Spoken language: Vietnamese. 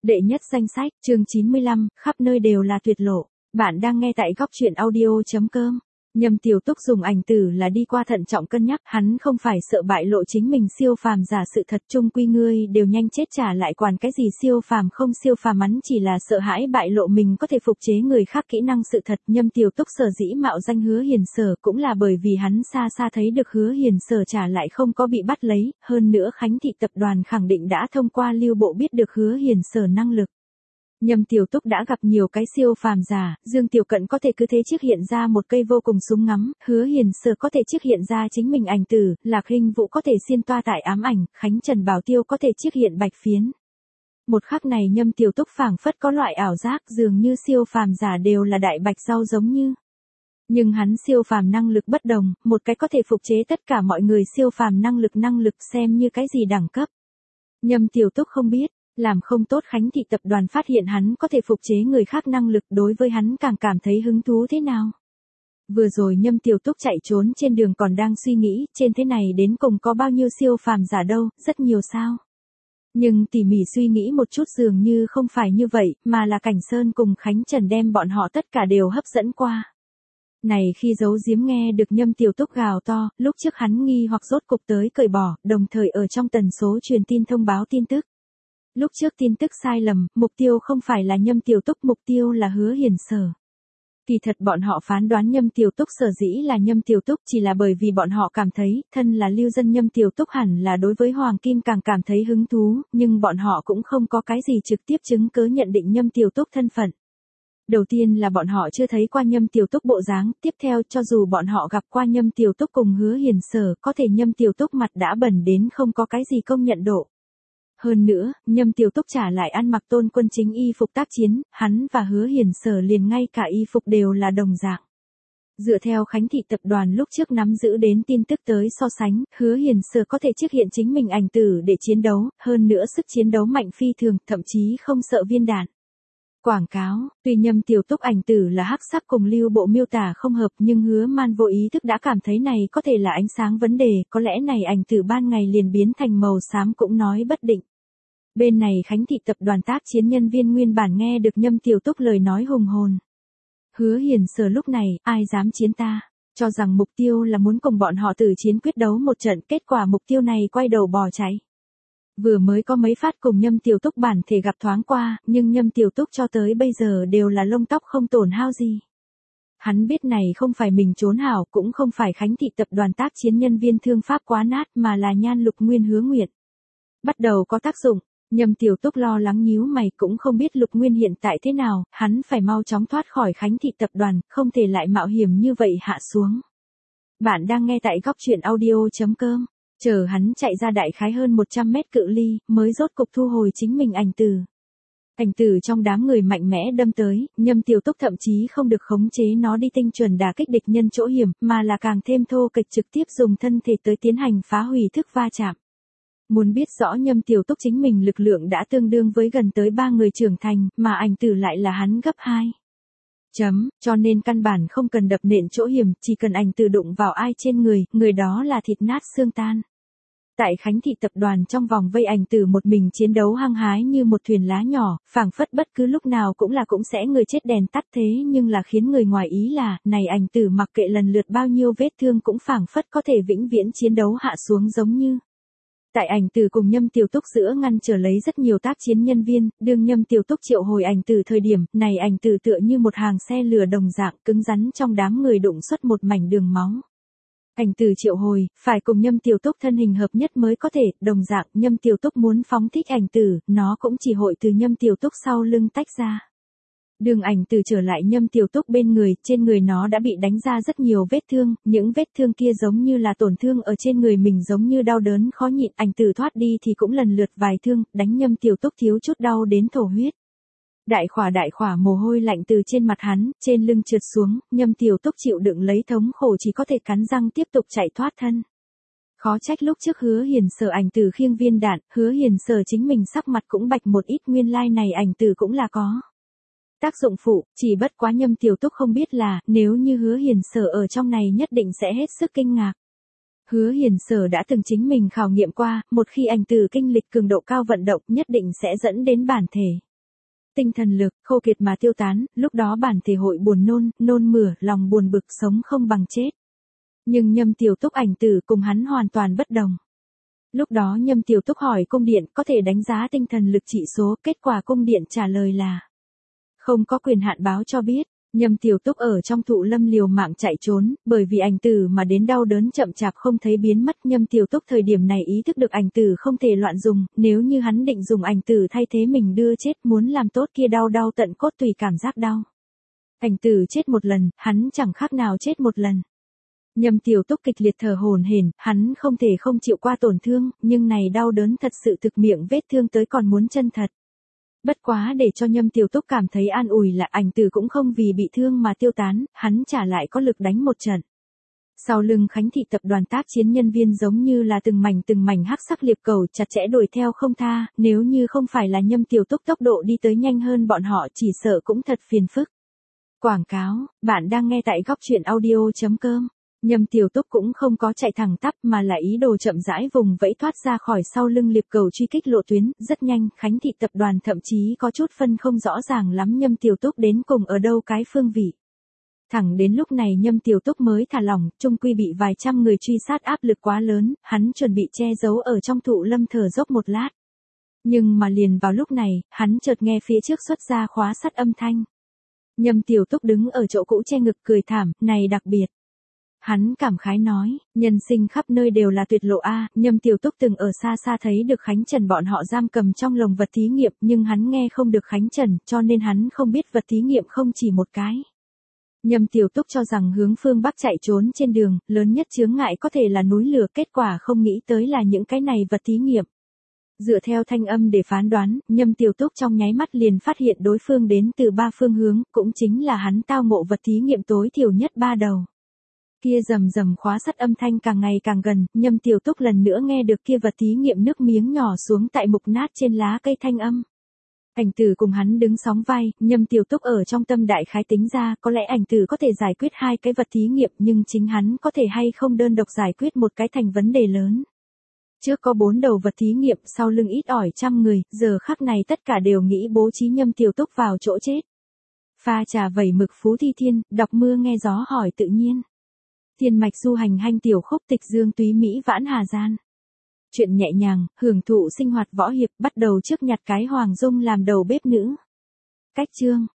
Đệ nhất danh sách, chương 95, khắp nơi đều là tuyệt lộ. Bạn đang nghe tại góc truyện audio.com. Nhâm Tiểu Túc dùng ảnh tử là đi qua thận trọng cân nhắc, hắn không phải sợ bại lộ chính mình siêu phàm giả sự thật, chung quy ngươi đều nhanh chết trả lại quản cái gì siêu phàm không siêu phàm, hắn chỉ là sợ hãi bại lộ mình có thể phục chế người khác kỹ năng sự thật. Nhâm Tiểu Túc sở dĩ mạo danh Hứa Hiền Sở cũng là bởi vì hắn xa xa thấy được Hứa Hiền Sở trả lại không có bị bắt lấy, hơn nữa Khánh Thị tập đoàn khẳng định đã thông qua Lưu Bộ biết được Hứa Hiền Sở năng lực. Nhâm Tiểu Túc đã gặp nhiều cái siêu phàm giả, Dương Tiểu Cận có thể cứ thế chiếc hiện ra một cây vô cùng súng ngắm, Hứa Hiền Sở có thể chiếc hiện ra chính mình ảnh tử, Lạc Hinh Vũ có thể xiên toa tại ám ảnh, Khánh Trần Bảo Tiêu có thể chiếc hiện bạch phiến. Một khắc này Nhâm Tiểu Túc phảng phất có loại ảo giác dường như siêu phàm giả đều là đại bạch rau giống như. Nhưng hắn siêu phàm năng lực bất đồng, một cái có thể phục chế tất cả mọi người siêu phàm năng lực xem như cái gì đẳng cấp. Nhâm Tiểu Túc không biết. Làm không tốt Khánh Thị tập đoàn phát hiện hắn có thể phục chế người khác năng lực, đối với hắn càng cảm thấy hứng thú thế nào. Vừa rồi Nhâm Tiểu Túc chạy trốn trên đường còn đang suy nghĩ, trên thế này đến cùng có bao nhiêu siêu phàm giả đâu, rất nhiều sao. Nhưng tỉ mỉ suy nghĩ một chút dường như không phải như vậy, mà là Cảnh Sơn cùng Khánh Trần đem bọn họ tất cả đều hấp dẫn qua. Này khi giấu giếm nghe được Nhâm Tiểu Túc gào to, lúc trước hắn nghi hoặc rốt cục tới cởi bỏ, đồng thời ở trong tần số truyền tin thông báo tin tức. Lúc trước tin tức sai lầm, mục tiêu không phải là Nhâm Tiểu Túc, mục tiêu là Hứa Hiền Sở. Kỳ thật bọn họ phán đoán Nhâm Tiểu Túc sở dĩ là Nhâm Tiểu Túc chỉ là bởi vì bọn họ cảm thấy, thân là lưu dân Nhâm Tiểu Túc hẳn là đối với Hoàng Kim càng cảm thấy hứng thú, nhưng bọn họ cũng không có cái gì trực tiếp chứng cứ nhận định Nhâm Tiểu Túc thân phận. Đầu tiên là bọn họ chưa thấy qua Nhâm Tiểu Túc bộ dáng, tiếp theo cho dù bọn họ gặp qua Nhâm Tiểu Túc cùng Hứa Hiền Sở, có thể Nhâm Tiểu Túc mặt đã bẩn đến không có cái gì công nhận độ. Hơn nữa, Nhâm Tiểu Túc trả lại ăn mặc Tôn Quân Chính y phục tác chiến, hắn và Hứa Hiền Sở liền ngay cả y phục đều là đồng dạng. Dựa theo Khánh Thị tập đoàn lúc trước nắm giữ đến tin tức tới so sánh, Hứa Hiền Sở có thể chiếc hiện chính mình ảnh tử để chiến đấu, hơn nữa sức chiến đấu mạnh phi thường, thậm chí không sợ viên đạn. Quảng cáo, tuy Nhâm Tiểu Túc ảnh tử là hắc sắc cùng Lưu Bộ miêu tả không hợp, nhưng Hứa Man vô ý thức đã cảm thấy này có thể là ánh sáng vấn đề, có lẽ này ảnh tử ban ngày liền biến thành màu xám cũng nói bất định. Bên này Khánh Thị tập đoàn tác chiến nhân viên nguyên bản nghe được Nhâm Tiểu Túc lời nói hùng hồn. Hứa Hiền Sở lúc này, ai dám chiến ta, cho rằng mục tiêu là muốn cùng bọn họ tử chiến quyết đấu một trận, kết quả mục tiêu này quay đầu bỏ chạy. Vừa mới có mấy phát cùng Nhâm Tiểu Túc bản thể gặp thoáng qua, nhưng Nhâm Tiểu Túc cho tới bây giờ đều là lông tóc không tổn hao gì. Hắn biết này không phải mình trốn hảo, cũng không phải Khánh Thị tập đoàn tác chiến nhân viên thương pháp quá nát, mà là Nhan Lục Nguyên Hứa Nguyệt. Bắt đầu có tác dụng, Nhâm Tiểu Túc lo lắng nhíu mày, cũng không biết Lục Nguyên hiện tại thế nào, hắn phải mau chóng thoát khỏi Khánh Thị tập đoàn, không thể lại mạo hiểm như vậy hạ xuống. Bạn đang nghe tại góc truyện audio.com. Chờ hắn chạy ra đại khái hơn 100 mét cự ly, mới rốt cục thu hồi chính mình ảnh tử. Ảnh tử trong đám người mạnh mẽ đâm tới, Nhâm Tiểu Túc thậm chí không được khống chế nó đi tinh chuẩn đả kích địch nhân chỗ hiểm, mà là càng thêm thô kịch trực tiếp dùng thân thể tới tiến hành phá hủy thức va chạm. Muốn biết rõ Nhâm Tiểu Túc chính mình lực lượng đã tương đương với gần tới 3 người trưởng thành, mà ảnh tử lại là hắn gấp 2. Cho nên căn bản không cần đập nện chỗ hiểm, chỉ cần ảnh tử đụng vào ai trên người, người đó là thịt nát xương tan. Tại Khánh Thị tập đoàn trong vòng vây ảnh tử một mình chiến đấu hăng hái như một thuyền lá nhỏ, phảng phất bất cứ lúc nào cũng sẽ người chết đèn tắt, thế nhưng là khiến người ngoài ý là, này ảnh tử mặc kệ lần lượt bao nhiêu vết thương cũng phảng phất có thể vĩnh viễn chiến đấu hạ xuống giống như. Tại ảnh tử cùng Nhâm Tiểu Túc giữa ngăn trở lấy rất nhiều tác chiến nhân viên, đương Nhâm Tiểu Túc triệu hồi ảnh tử thời điểm, này ảnh tử tựa như một hàng xe lửa đồng dạng cứng rắn trong đám người đụng xuất một mảnh đường máu. Ảnh tử triệu hồi, phải cùng Nhâm Tiểu Túc thân hình hợp nhất mới có thể, đồng dạng Nhâm Tiểu Túc muốn phóng thích ảnh tử, nó cũng chỉ hội từ Nhâm Tiểu Túc sau lưng tách ra. Đường ảnh tử trở lại Nhâm Tiểu Túc bên người, trên người nó đã bị đánh ra rất nhiều vết thương, những vết thương kia giống như là tổn thương ở trên người mình giống như đau đớn khó nhịn, ảnh tử thoát đi thì cũng lần lượt vài thương, đánh Nhâm Tiểu Túc thiếu chút đau đến thổ huyết. Đại khỏa mồ hôi lạnh từ trên mặt hắn, trên lưng trượt xuống, Nhâm Tiểu Túc chịu đựng lấy thống khổ chỉ có thể cắn răng tiếp tục chạy thoát thân. Khó trách lúc trước Hứa Hiền Sở ảnh tử khiêng viên đạn, Hứa Hiền Sở chính mình sắc mặt cũng bạch một ít, nguyên lai này ảnh tử cũng là có tác dụng phụ, chỉ bất quá Nhâm Tiểu Túc không biết là, nếu như Hứa Hiền Sở ở trong này nhất định sẽ hết sức kinh ngạc. Hứa Hiền Sở đã từng chính mình khảo nghiệm qua, một khi ảnh tử kinh lịch cường độ cao vận động nhất định sẽ dẫn đến bản thể. Tinh thần lực, khô kiệt mà tiêu tán, lúc đó bản thể hội buồn nôn mửa, lòng buồn bực sống không bằng chết. Nhưng Nhâm Tiểu Túc ảnh tử cùng hắn hoàn toàn bất đồng. Lúc đó Nhâm Tiểu Túc hỏi cung điện có thể đánh giá tinh thần lực trị số, kết quả cung điện trả lời là không có quyền hạn báo cho biết. Nhâm Tiểu Túc ở trong thụ lâm liều mạng chạy trốn, bởi vì ảnh tử mà đến đau đớn chậm chạp không thấy biến mất. Nhâm Tiểu Túc thời điểm này ý thức được ảnh tử không thể loạn dùng, nếu như hắn định dùng ảnh tử thay thế mình đưa chết, muốn làm tốt kia đau tận cốt tùy cảm giác đau. Ảnh tử chết một lần, hắn chẳng khác nào chết một lần. Nhâm Tiểu Túc kịch liệt thở hổn hển, hắn không thể không chịu qua tổn thương, nhưng này đau đớn thật sự thực miệng vết thương tới còn muốn chân thật. Bất quá để cho Nhâm Tiểu Túc cảm thấy an ủi là ảnh tử cũng không vì bị thương mà tiêu tán, hắn trả lại có lực đánh một trận. Sau lưng Khánh Thị tập đoàn tác chiến nhân viên giống như là từng mảnh hắc sắc liệp cầu chặt chẽ đuổi theo không tha, nếu như không phải là Nhâm Tiểu Túc tốc độ đi tới nhanh hơn bọn họ chỉ sợ cũng thật phiền phức. Quảng cáo, bạn đang nghe tại góc truyện audio.com. Nhâm Tiểu Túc cũng không có chạy thẳng tắp mà là ý đồ chậm rãi vùng vẫy thoát ra khỏi sau lưng liệp cầu truy kích lộ tuyến, rất nhanh, Khánh Thị tập đoàn thậm chí có chút phân không rõ ràng lắm Nhâm Tiểu Túc đến cùng ở đâu cái phương vị. Thẳng đến lúc này Nhâm Tiểu Túc mới thả lỏng, chung quy bị vài trăm người truy sát áp lực quá lớn, hắn chuẩn bị che giấu ở trong thụ lâm thở dốc một lát. Nhưng mà liền vào lúc này, hắn chợt nghe phía trước xuất ra khóa sắt âm thanh. Nhâm Tiểu Túc đứng ở chỗ cũ che ngực cười thảm, này đặc biệt. Hắn cảm khái nói, nhân sinh khắp nơi đều là tuyệt lộ a. Nhâm Tiểu Túc từng ở xa xa thấy được Khánh Trần bọn họ giam cầm trong lồng vật thí nghiệm, nhưng hắn nghe không được Khánh Trần, cho nên hắn không biết vật thí nghiệm không chỉ một cái. Nhâm Tiểu Túc cho rằng hướng phương Bắc chạy trốn trên đường, lớn nhất chướng ngại có thể là núi lửa, kết quả không nghĩ tới là những cái này vật thí nghiệm. Dựa theo thanh âm để phán đoán, Nhâm Tiểu Túc trong nháy mắt liền phát hiện đối phương đến từ 3 phương hướng, cũng chính là hắn tao ngộ vật thí nghiệm tối thiểu nhất 3 đầu. Kia rầm khóa sắt âm thanh càng ngày càng gần, Nhâm Tiểu Túc lần nữa nghe được kia vật thí nghiệm nước miếng nhỏ xuống tại mục nát trên lá cây thanh âm. Ảnh tử cùng hắn đứng sóng vai, Nhâm Tiểu Túc ở trong tâm đại khái tính ra, có lẽ ảnh tử có thể giải quyết 2 cái vật thí nghiệm, nhưng chính hắn có thể hay không đơn độc giải quyết một cái thành vấn đề lớn. Trước có 4 đầu vật thí nghiệm, sau lưng ít ỏi trăm người, giờ khắc này tất cả đều nghĩ bố trí Nhâm Tiểu Túc vào chỗ chết. Pha trà vẩy mực Phú Thi Thiên, đọc mưa nghe gió hỏi tự nhiên. Thiên mạch du hành hanh tiểu khúc tịch dương túy mỹ vãn hà gian. Chuyện nhẹ nhàng, hưởng thụ sinh hoạt võ hiệp, bắt đầu trước nhặt cái Hoàng Dung làm đầu bếp nữ. Cách chương.